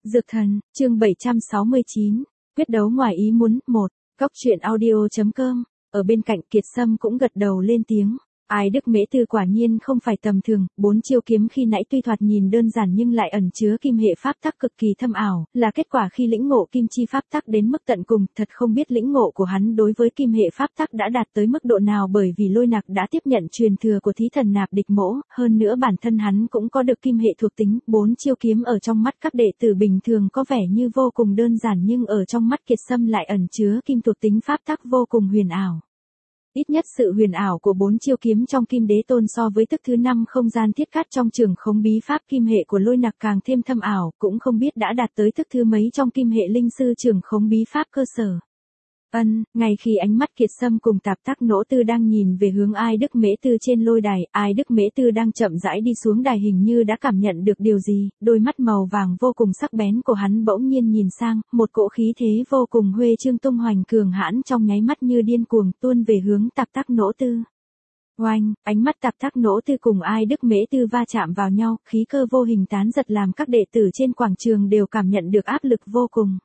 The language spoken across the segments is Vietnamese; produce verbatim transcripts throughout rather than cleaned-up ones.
Dược thần, chương bảy trăm sáu mươi chín, quyết đấu ngoài ý muốn, một, Cóc truyện audio chấm com, ở bên cạnh Kiệt Sâm cũng gật đầu lên tiếng. Ai Đức Mễ Tư quả nhiên không phải tầm thường, bốn chiêu kiếm khi nãy tuy thoạt nhìn đơn giản nhưng lại ẩn chứa kim hệ pháp tắc cực kỳ thâm ảo, là kết quả khi lĩnh ngộ kim chi pháp tắc đến mức tận cùng, thật không biết lĩnh ngộ của hắn đối với kim hệ pháp tắc đã đạt tới mức độ nào, bởi vì Lôi Nặc đã tiếp nhận truyền thừa của thí thần Nạp Địch Mỗ, hơn nữa bản thân hắn cũng có được kim hệ thuộc tính, bốn chiêu kiếm ở trong mắt các đệ tử bình thường có vẻ như vô cùng đơn giản nhưng ở trong mắt Kiệt Sâm lại ẩn chứa kim thuộc tính pháp tắc vô cùng huyền ảo. Ít nhất sự huyền ảo của bốn chiêu kiếm trong Kim Đế Tôn so với thức thứ năm không gian thiết cát trong trường khống bí pháp kim hệ của Lôi Nặc càng thêm thâm ảo, cũng không biết đã đạt tới thức thứ mấy trong kim hệ linh sư trường khống bí pháp cơ sở. Ân, ngay khi ánh mắt Kiệt Sâm cùng Tạp Tắc Nỗ Tư đang nhìn về hướng Ai Đức Mễ Tư trên lôi đài, Ai Đức Mễ Tư đang chậm rãi đi xuống đài hình như đã cảm nhận được điều gì, đôi mắt màu vàng vô cùng sắc bén của hắn bỗng nhiên nhìn sang, một cỗ khí thế vô cùng huê trương tung hoành cường hãn trong nháy mắt như điên cuồng tuôn về hướng Tạp Tắc Nỗ Tư. Oanh, ánh mắt Tạp Tắc Nỗ Tư cùng Ai Đức Mễ Tư va chạm vào nhau, khí cơ vô hình tán giật làm các đệ tử trên quảng trường đều cảm nhận được áp lực vô cùng.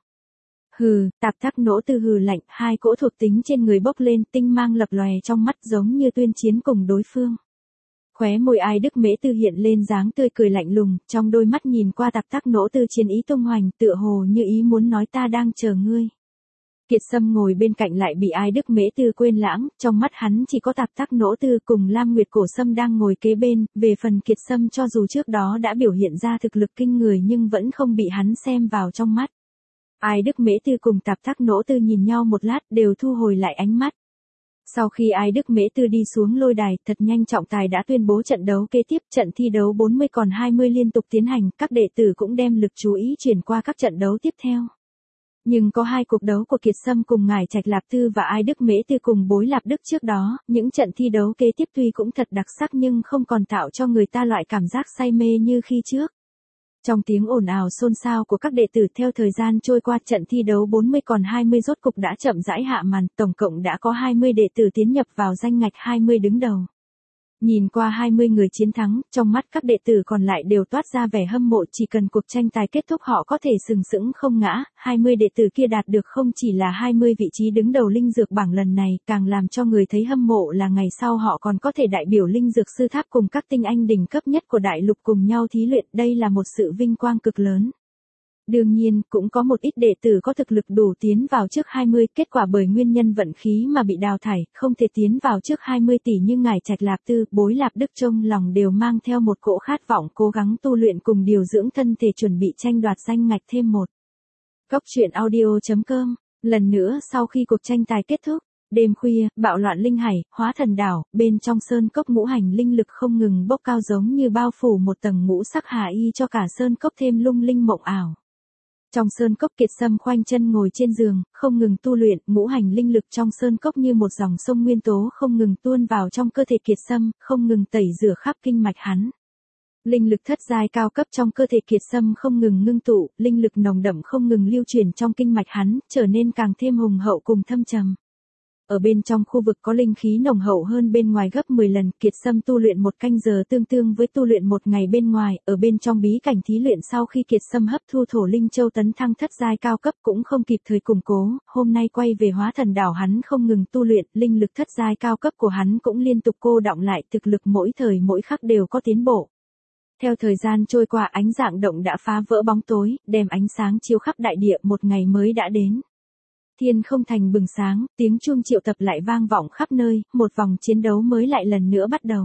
Hừ, Tạp Tắc Nỗ Tư hừ lạnh, hai cỗ thuộc tính trên người bốc lên, tinh mang lập lòe trong mắt giống như tuyên chiến cùng đối phương. Khóe môi Ai Đức Mễ Tư hiện lên dáng tươi cười lạnh lùng, trong đôi mắt nhìn qua Tạp Tắc Nỗ Tư chiến ý tung hoành, tựa hồ như ý muốn nói ta đang chờ ngươi. Kiệt Sâm ngồi bên cạnh lại bị Ai Đức Mễ Tư quên lãng, trong mắt hắn chỉ có Tạp Tắc Nỗ Tư cùng Lam Nguyệt Cổ Sâm đang ngồi kế bên, về phần Kiệt Sâm cho dù trước đó đã biểu hiện ra thực lực kinh người nhưng vẫn không bị hắn xem vào trong mắt. Ai Đức Mễ Tư cùng Tạp Tắc Nỗ Tư nhìn nhau một lát đều thu hồi lại ánh mắt. Sau khi Ai Đức Mễ Tư đi xuống lôi đài, thật nhanh trọng tài đã tuyên bố trận đấu kế tiếp, trận thi đấu bốn mươi còn hai mươi liên tục tiến hành, các đệ tử cũng đem lực chú ý chuyển qua các trận đấu tiếp theo. Nhưng có hai cuộc đấu của Kiệt Sâm cùng Ngải Trạch Lạp Tư và Ai Đức Mễ Tư cùng Bối Lạp Đức trước đó, những trận thi đấu kế tiếp tuy cũng thật đặc sắc nhưng không còn tạo cho người ta loại cảm giác say mê như khi trước. Trong tiếng ồn ào xôn xao của các đệ tử theo thời gian trôi qua, trận thi đấu bốn mươi còn hai mươi rốt cục đã chậm rãi hạ màn, tổng cộng đã có hai mươi đệ tử tiến nhập vào danh ngạch hai mươi đứng đầu. Nhìn qua hai mươi người chiến thắng, trong mắt các đệ tử còn lại đều toát ra vẻ hâm mộ, chỉ cần cuộc tranh tài kết thúc họ có thể sừng sững không ngã, hai mươi đệ tử kia đạt được không chỉ là hai mươi vị trí đứng đầu linh dược bảng lần này, càng làm cho người thấy hâm mộ là ngày sau họ còn có thể đại biểu linh dược sư tháp cùng các tinh anh đỉnh cấp nhất của đại lục cùng nhau thí luyện, đây là một sự vinh quang cực lớn. Đương nhiên, cũng có một ít đệ tử có thực lực đủ tiến vào trước hai mươi, kết quả bởi nguyên nhân vận khí mà bị đào thải, không thể tiến vào trước hai mươi tỷ như Ngải Trạch Lạp Tư, Bối Lạp Đức trong lòng đều mang theo một cỗ khát vọng cố gắng tu luyện cùng điều dưỡng thân thể chuẩn bị tranh đoạt danh ngạch thêm một. Cóc truyện audio chấm com, lần nữa sau khi cuộc tranh tài kết thúc, đêm khuya, bạo loạn linh hải, hóa thần đảo, bên trong sơn cốc ngũ hành linh lực không ngừng bốc cao giống như bao phủ một tầng ngũ sắc hà y cho cả sơn cốc thêm lung linh mộng ảo. Trong sơn cốc Kiệt Sâm khoanh chân ngồi trên giường, không ngừng tu luyện, ngũ hành linh lực trong sơn cốc như một dòng sông nguyên tố không ngừng tuôn vào trong cơ thể Kiệt Sâm, không ngừng tẩy rửa khắp kinh mạch hắn. Linh lực thất giai cao cấp trong cơ thể Kiệt Sâm không ngừng ngưng tụ, linh lực nồng đậm không ngừng lưu truyền trong kinh mạch hắn, trở nên càng thêm hùng hậu cùng thâm trầm. Ở bên trong khu vực có linh khí nồng hậu hơn bên ngoài gấp mười lần, Kiệt Sâm tu luyện một canh giờ tương tương với tu luyện một ngày bên ngoài, ở bên trong bí cảnh thí luyện sau khi Kiệt Sâm hấp thu thổ linh châu tấn thăng thất giai cao cấp cũng không kịp thời củng cố, hôm nay quay về hóa thần đảo hắn không ngừng tu luyện, linh lực thất giai cao cấp của hắn cũng liên tục cô đọng lại, thực lực mỗi thời mỗi khắc đều có tiến bộ. Theo thời gian trôi qua ánh dạng động đã phá vỡ bóng tối, đem ánh sáng chiếu khắp đại địa, một ngày mới đã đến. Thiên không thành bừng sáng, tiếng chuông triệu tập lại vang vọng khắp nơi, một vòng chiến đấu mới lại lần nữa bắt đầu.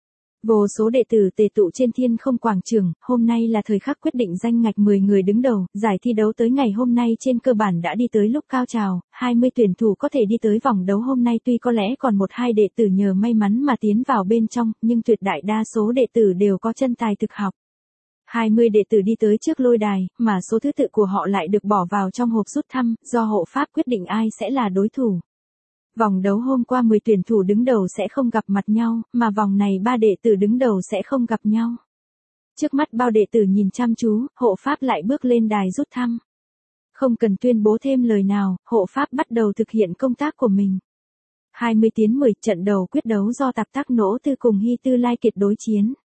Vô số đệ tử tề tụ trên thiên không quảng trường, hôm nay là thời khắc quyết định danh ngạch mười người đứng đầu, giải thi đấu tới ngày hôm nay trên cơ bản đã đi tới lúc cao trào, hai mươi tuyển thủ có thể đi tới vòng đấu hôm nay tuy có lẽ còn một hai đệ tử nhờ may mắn mà tiến vào bên trong, nhưng tuyệt đại đa số đệ tử đều có chân tài thực học. hai mươi đệ tử đi tới trước lôi đài, mà số thứ tự của họ lại được bỏ vào trong hộp rút thăm, do hộ pháp quyết định ai sẽ là đối thủ. Vòng đấu hôm qua mười tuyển thủ đứng đầu sẽ không gặp mặt nhau, mà vòng này ba đệ tử đứng đầu sẽ không gặp nhau. Trước mắt bao đệ tử nhìn chăm chú, hộ pháp lại bước lên đài rút thăm. Không cần tuyên bố thêm lời nào, hộ pháp bắt đầu thực hiện công tác của mình. hai mươi tiến mười trận đầu quyết đấu do Tạp Tắc Nỗ Tư cùng Hy Tư Lai Kiệt đối chiến.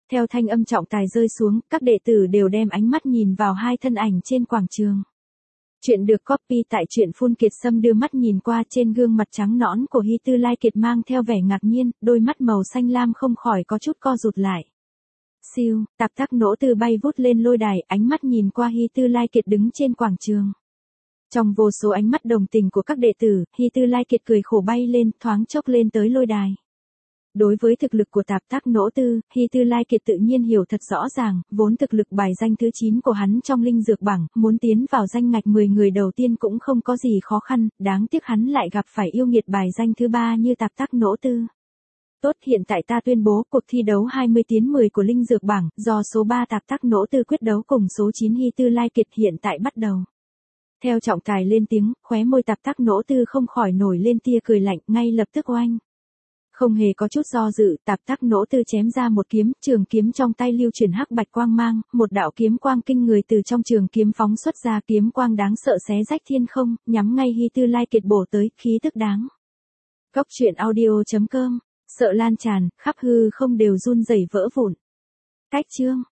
Theo thanh âm trọng tài rơi xuống, các đệ tử đều đem ánh mắt nhìn vào hai thân ảnh trên quảng trường. Chuyện được copy tại truyện Phun Kiệt Sâm đưa mắt nhìn qua trên gương mặt trắng nõn của Hy Tư Lai Kiệt mang theo vẻ ngạc nhiên, đôi mắt màu xanh lam không khỏi có chút co rụt lại. Siêu, tạp tắc nỗ tư bay vút lên lôi đài, ánh mắt nhìn qua Hy Tư Lai Kiệt đứng trên quảng trường. Trong vô số ánh mắt đồng tình của các đệ tử, Hy Tư Lai Kiệt cười khổ bay lên, thoáng chốc lên tới lôi đài. Đối với thực lực của tạp tác nỗ tư, Hy Tư Lai Kiệt tự nhiên hiểu thật rõ ràng, vốn thực lực bài danh thứ chín của hắn trong linh dược bảng, muốn tiến vào danh ngạch mười người đầu tiên cũng không có gì khó khăn, đáng tiếc hắn lại gặp phải yêu nghiệt bài danh thứ ba như tạp tác nỗ tư. Tốt, hiện tại ta tuyên bố cuộc thi đấu hai mươi tiến mười của linh dược bảng, do số ba tạp tác nỗ tư quyết đấu cùng số chín Hy Tư Lai Kiệt hiện tại bắt đầu. Theo trọng tài lên tiếng, khóe môi tạp tác nỗ tư không khỏi nổi lên tia cười lạnh, ngay lập tức oanh. Không hề có chút do dự, tạp tác nỗ tư chém ra một kiếm, trường kiếm trong tay lưu chuyển hắc bạch quang mang, một đạo kiếm quang kinh người từ trong trường kiếm phóng xuất ra, kiếm quang đáng sợ xé rách thiên không, nhắm ngay Hy Tư Lai Kiệt bổ tới, khí tức đáng. Góc truyện audio chấm com, sợ lan tràn, khắp hư không đều run rẩy vỡ vụn. Cách chương